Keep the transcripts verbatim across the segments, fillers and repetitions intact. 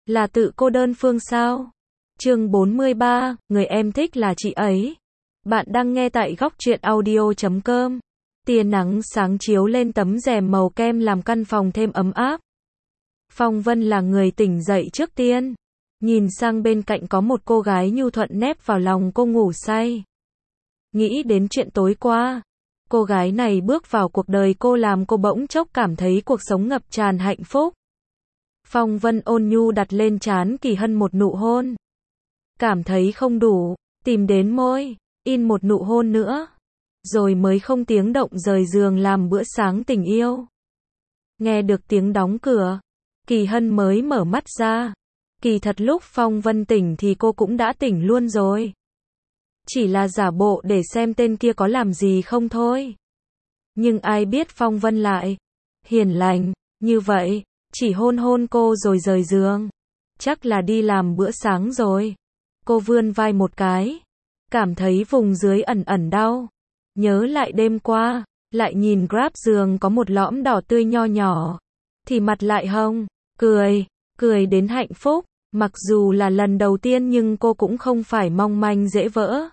Là tự cô đơn phương sao? Chương bốn mươi ba, người em thích là chị ấy. Bạn đang nghe tại góc truyện audio chấm com. Tia nắng sáng chiếu lên tấm rèm màu kem làm căn phòng thêm ấm áp. Phong Vân là người tỉnh dậy trước tiên. Nhìn sang bên cạnh có một cô gái nhu thuận nép vào lòng cô ngủ say. Nghĩ đến chuyện tối qua. Cô gái này bước vào cuộc đời cô làm cô bỗng chốc cảm thấy cuộc sống ngập tràn hạnh phúc. Phong Vân ôn nhu đặt lên trán Kỳ Hân một nụ hôn. Cảm thấy không đủ, tìm đến môi, in một nụ hôn nữa. Rồi mới không tiếng động rời giường làm bữa sáng tình yêu. Nghe được tiếng đóng cửa, Kỳ Hân mới mở mắt ra. Kỳ thật lúc Phong Vân tỉnh thì cô cũng đã tỉnh luôn rồi. Chỉ là giả bộ để xem tên kia có làm gì không thôi. Nhưng ai biết Phong Vân lại hiền lành như vậy, chỉ hôn hôn cô rồi rời giường. Chắc là đi làm bữa sáng rồi. Cô vươn vai một cái, cảm thấy vùng dưới ẩn ẩn đau. Nhớ lại đêm qua, lại nhìn Grab giường có một lõm đỏ tươi nho nhỏ, thì mặt lại hồng, cười, cười đến hạnh phúc. Mặc dù là lần đầu tiên nhưng cô cũng không phải mong manh dễ vỡ.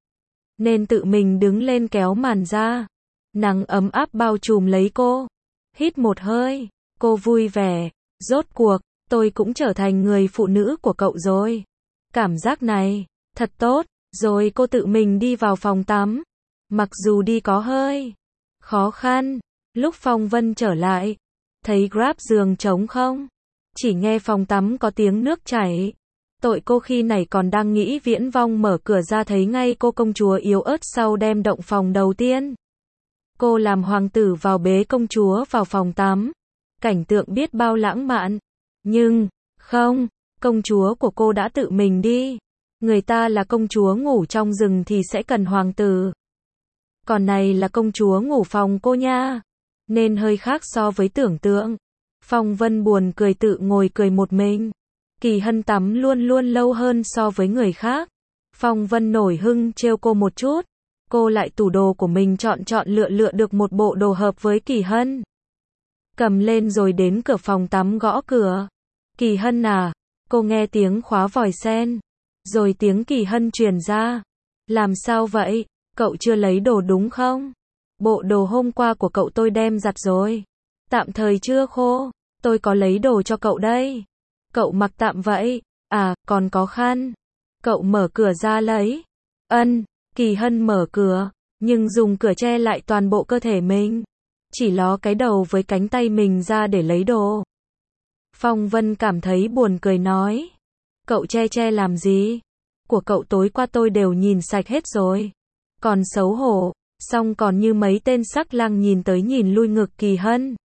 Nên tự mình đứng lên kéo màn ra. Nắng ấm áp bao trùm lấy cô. Hít một hơi, cô vui vẻ. Rốt cuộc, tôi cũng trở thành người phụ nữ của cậu rồi. Cảm giác này, thật tốt. Rồi cô tự mình đi vào phòng tắm. Mặc dù đi có hơi khó khăn. Lúc Phong Vân trở lại, thấy Grab giường trống không. Chỉ nghe phòng tắm có tiếng nước chảy. Tội cô khi này còn đang nghĩ viễn vong, mở cửa ra thấy ngay cô công chúa yếu ớt sau đêm động phòng đầu tiên. Cô làm hoàng tử vào bế công chúa vào phòng tắm. Cảnh tượng biết bao lãng mạn. Nhưng, không, công chúa của cô đã tự mình đi. Người ta là công chúa ngủ trong rừng thì sẽ cần hoàng tử. Còn này là công chúa ngủ phòng cô nha. Nên hơi khác so với tưởng tượng. Phong Vân buồn cười tự ngồi cười một mình. Kỳ Hân tắm luôn luôn lâu hơn so với người khác. Phong Vân nổi hưng trêu cô một chút. Cô lại tủ đồ của mình chọn chọn lựa lựa được một bộ đồ hợp với Kỳ Hân. Cầm lên rồi đến cửa phòng tắm gõ cửa. Kỳ Hân à? Cô nghe tiếng khóa vòi sen. Rồi tiếng Kỳ Hân truyền ra. Làm sao vậy? Cậu chưa lấy đồ đúng không? Bộ đồ hôm qua của cậu tôi đem giặt rồi. Tạm thời chưa khô. Tôi có lấy đồ cho cậu đây. Cậu mặc tạm vậy. À, còn có khăn. Cậu mở cửa ra lấy. Ân, Kỳ Hân mở cửa, nhưng dùng cửa che lại toàn bộ cơ thể mình. Chỉ ló cái đầu với cánh tay mình ra để lấy đồ. Phong Vân cảm thấy buồn cười nói. Cậu che che làm gì? Của cậu tối qua tôi đều nhìn sạch hết rồi. Còn xấu hổ, xong còn như mấy tên sắc lang nhìn tới nhìn lui ngực Kỳ Hân.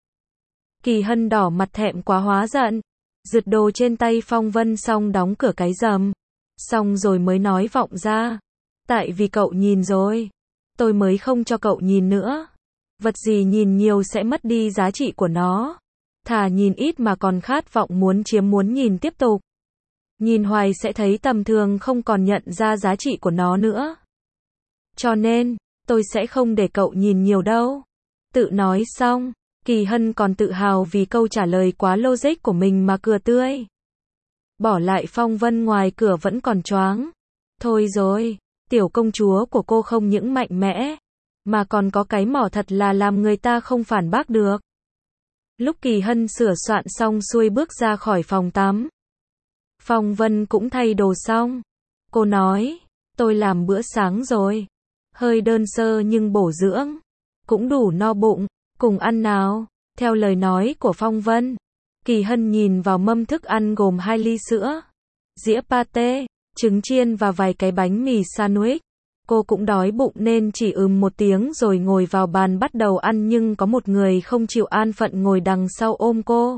Kỳ Hân đỏ mặt thẹn quá hóa giận. Giật đồ trên tay Phong Vân xong đóng cửa cái rầm. Xong rồi mới nói vọng ra. Tại vì cậu nhìn rồi. Tôi mới không cho cậu nhìn nữa. Vật gì nhìn nhiều sẽ mất đi giá trị của nó. Thà nhìn ít mà còn khát vọng muốn chiếm muốn nhìn tiếp tục. Nhìn hoài sẽ thấy tầm thường không còn nhận ra giá trị của nó nữa. Cho nên, tôi sẽ không để cậu nhìn nhiều đâu. Tự nói xong. Kỳ Hân còn tự hào vì câu trả lời quá logic của mình mà cười tươi. Bỏ lại Phong Vân ngoài cửa vẫn còn choáng. Thôi rồi, tiểu công chúa của cô không những mạnh mẽ, mà còn có cái mỏ thật là làm người ta không phản bác được. Lúc Kỳ Hân sửa soạn xong xuôi bước ra khỏi phòng tắm. Phong Vân cũng thay đồ xong. Cô nói, tôi làm bữa sáng rồi. Hơi đơn sơ nhưng bổ dưỡng. Cũng đủ no bụng. Cùng ăn nào, theo lời nói của Phong Vân. Kỳ Hân nhìn vào mâm thức ăn gồm hai ly sữa, dĩa pate, trứng chiên và vài cái bánh mì sandwich. Cô cũng đói bụng nên chỉ ừm một tiếng rồi ngồi vào bàn bắt đầu ăn, nhưng có một người không chịu an phận ngồi đằng sau ôm cô.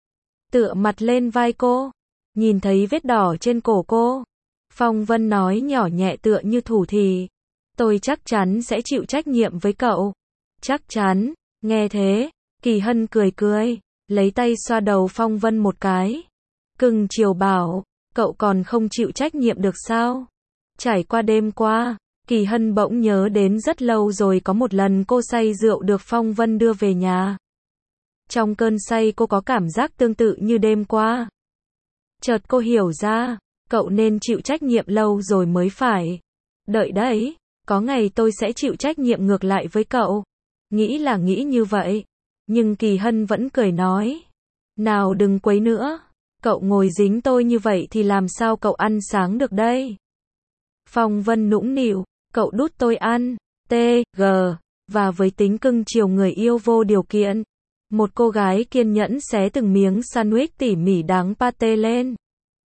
Tựa mặt lên vai cô, nhìn thấy vết đỏ trên cổ cô. Phong Vân nói nhỏ nhẹ tựa như thủ thỉ. Tôi chắc chắn sẽ chịu trách nhiệm với cậu. Chắc chắn. Nghe thế, Kỳ Hân cười cười, lấy tay xoa đầu Phong Vân một cái. Cưng chiều bảo, cậu còn không chịu trách nhiệm được sao? Trải qua đêm qua, Kỳ Hân bỗng nhớ đến rất lâu rồi có một lần cô say rượu được Phong Vân đưa về nhà. Trong cơn say cô có cảm giác tương tự như đêm qua. Chợt cô hiểu ra, cậu nên chịu trách nhiệm lâu rồi mới phải. Đợi đấy, có ngày tôi sẽ chịu trách nhiệm ngược lại với cậu. Nghĩ là nghĩ như vậy, nhưng Kỳ Hân vẫn cười nói. Nào đừng quấy nữa, cậu ngồi dính tôi như vậy thì làm sao cậu ăn sáng được đây? Phong Vân nũng nịu, cậu đút tôi ăn, t, g, và với tính cưng chiều người yêu vô điều kiện. Một cô gái kiên nhẫn xé từng miếng sandwich tỉ mỉ đáng pate lên.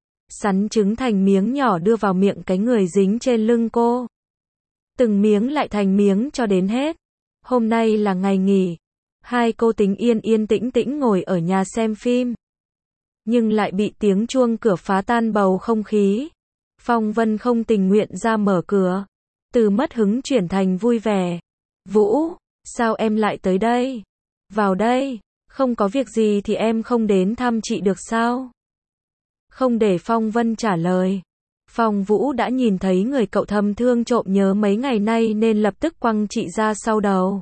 Sắn trứng thành miếng nhỏ đưa vào miệng cái người dính trên lưng cô. Từng miếng lại thành miếng cho đến hết. Hôm nay là ngày nghỉ. Hai cô tính yên yên tĩnh tĩnh ngồi ở nhà xem phim. Nhưng lại bị tiếng chuông cửa phá tan bầu không khí. Phong Vân không tình nguyện ra mở cửa. Từ mất hứng chuyển thành vui vẻ. Vũ, sao em lại tới đây? Vào đây, không có việc gì thì em không đến thăm chị được sao? Không để Phong Vân trả lời. Phong Vũ đã nhìn thấy người cậu thầm thương trộm nhớ mấy ngày nay nên lập tức quăng chị ra sau đầu.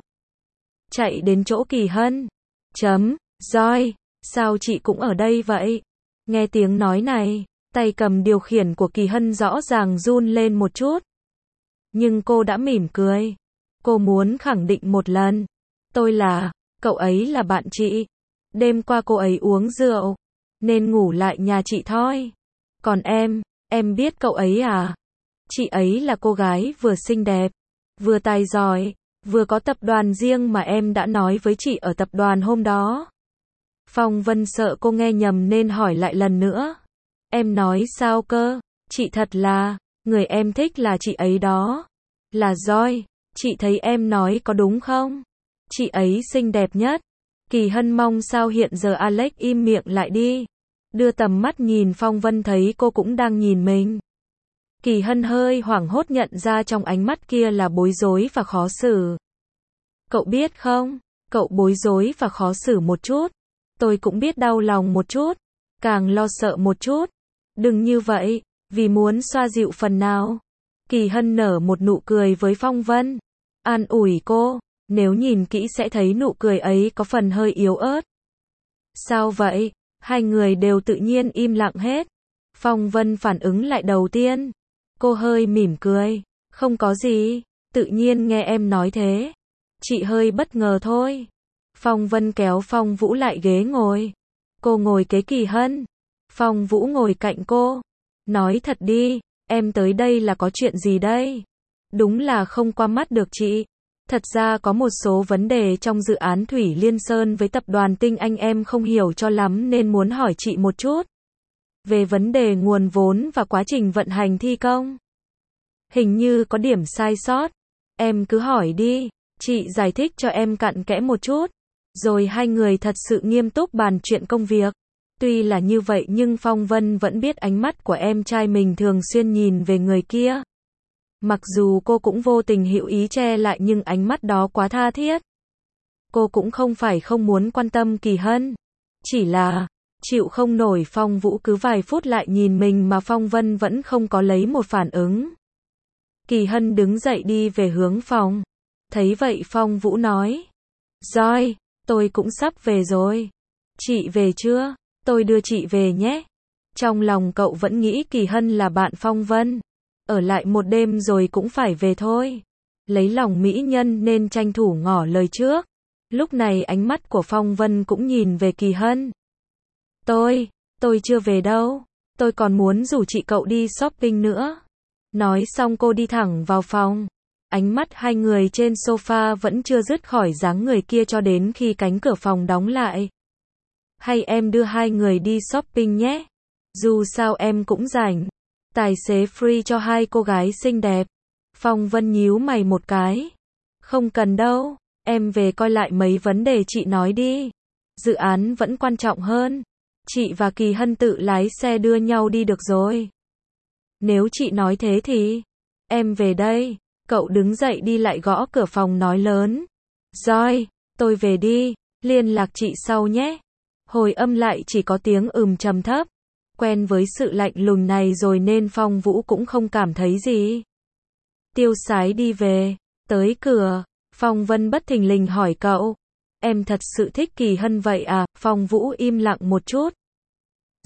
Chạy đến chỗ Kỳ Hân. Chấm, Roi, sao chị cũng ở đây vậy? Nghe tiếng nói này, tay cầm điều khiển của Kỳ Hân rõ ràng run lên một chút. Nhưng cô đã mỉm cười. Cô muốn khẳng định một lần. Tôi là, cậu ấy là bạn chị. Đêm qua cô ấy uống rượu, nên ngủ lại nhà chị thôi. Còn em, em biết cậu ấy à? Chị ấy là cô gái vừa xinh đẹp, vừa tài giỏi, vừa có tập đoàn riêng mà em đã nói với chị ở tập đoàn hôm đó. Phong Vân sợ cô nghe nhầm nên hỏi lại lần nữa. Em nói sao cơ? Chị thật là, người em thích là chị ấy đó. Là Joy, chị thấy em nói có đúng không? Chị ấy xinh đẹp nhất. Kỳ Hân mong sao hiện giờ Alex im miệng lại đi. Đưa tầm mắt nhìn Phong Vân thấy cô cũng đang nhìn mình. Kỳ Hân hơi hoảng hốt nhận ra trong ánh mắt kia là bối rối và khó xử. Cậu biết không, cậu bối rối và khó xử một chút. Tôi cũng biết đau lòng một chút, càng lo sợ một chút. Đừng như vậy, vì muốn xoa dịu phần nào. Kỳ Hân nở một nụ cười với Phong Vân. An ủi cô, nếu nhìn kỹ sẽ thấy nụ cười ấy có phần hơi yếu ớt. Sao vậy? Hai người đều tự nhiên im lặng hết. Phong Vân phản ứng lại đầu tiên. Cô hơi mỉm cười. Không có gì, tự nhiên nghe em nói thế. Chị hơi bất ngờ thôi. Phong Vân kéo Phong Vũ lại ghế ngồi. Cô ngồi kế Kỳ Hân. Phong Vũ ngồi cạnh cô. Nói thật đi, em tới đây là có chuyện gì đây? Đúng là không qua mắt được chị. Thật ra có một số vấn đề trong dự án Thủy Liên Sơn với tập đoàn Tinh Anh em không hiểu cho lắm nên muốn hỏi chị một chút. Về vấn đề nguồn vốn và quá trình vận hành thi công. Hình như có điểm sai sót. Em cứ hỏi đi, chị giải thích cho em cặn kẽ một chút. Rồi hai người thật sự nghiêm túc bàn chuyện công việc. Tuy là như vậy nhưng Phong Vân vẫn biết ánh mắt của em trai mình thường xuyên nhìn về người kia. Mặc dù cô cũng vô tình hữu ý che lại nhưng ánh mắt đó quá tha thiết. Cô cũng không phải không muốn quan tâm Kỳ Hân. Chỉ là, chịu không nổi Phong Vũ cứ vài phút lại nhìn mình mà Phong Vân vẫn không có lấy một phản ứng. Kỳ Hân đứng dậy đi về hướng phòng. Thấy vậy Phong Vũ nói. Rồi, tôi cũng sắp về rồi. Chị về chưa? Tôi đưa chị về nhé. Trong lòng cậu vẫn nghĩ Kỳ Hân là bạn Phong Vân. Ở lại một đêm rồi cũng phải về thôi. Lấy lòng mỹ nhân nên tranh thủ ngỏ lời trước. Lúc này ánh mắt của Phong Vân cũng nhìn về Kỳ Hân. Tôi, tôi chưa về đâu. Tôi còn muốn rủ chị cậu đi shopping nữa. Nói xong cô đi thẳng vào phòng. Ánh mắt hai người trên sofa vẫn chưa dứt khỏi dáng người kia cho đến khi cánh cửa phòng đóng lại. Hay em đưa hai người đi shopping nhé. Dù sao em cũng rảnh. Tài xế free cho hai cô gái xinh đẹp. Phong Vân nhíu mày một cái. Không cần đâu, em về coi lại mấy vấn đề chị nói đi. Dự án vẫn quan trọng hơn. Chị và Kỳ Hân tự lái xe đưa nhau đi được rồi. Nếu chị nói thế thì, em về đây. Cậu đứng dậy đi lại gõ cửa phòng nói lớn. Rồi, tôi về đi, liên lạc chị sau nhé. Hồi âm lại chỉ có tiếng ừm trầm thấp. Quen với sự lạnh lùng này rồi nên Phong Vũ cũng không cảm thấy gì. Tiêu sái đi về, tới cửa, Phong Vân bất thình lình hỏi cậu. Em thật sự thích Kỳ Hân vậy à? Phong Vũ im lặng một chút.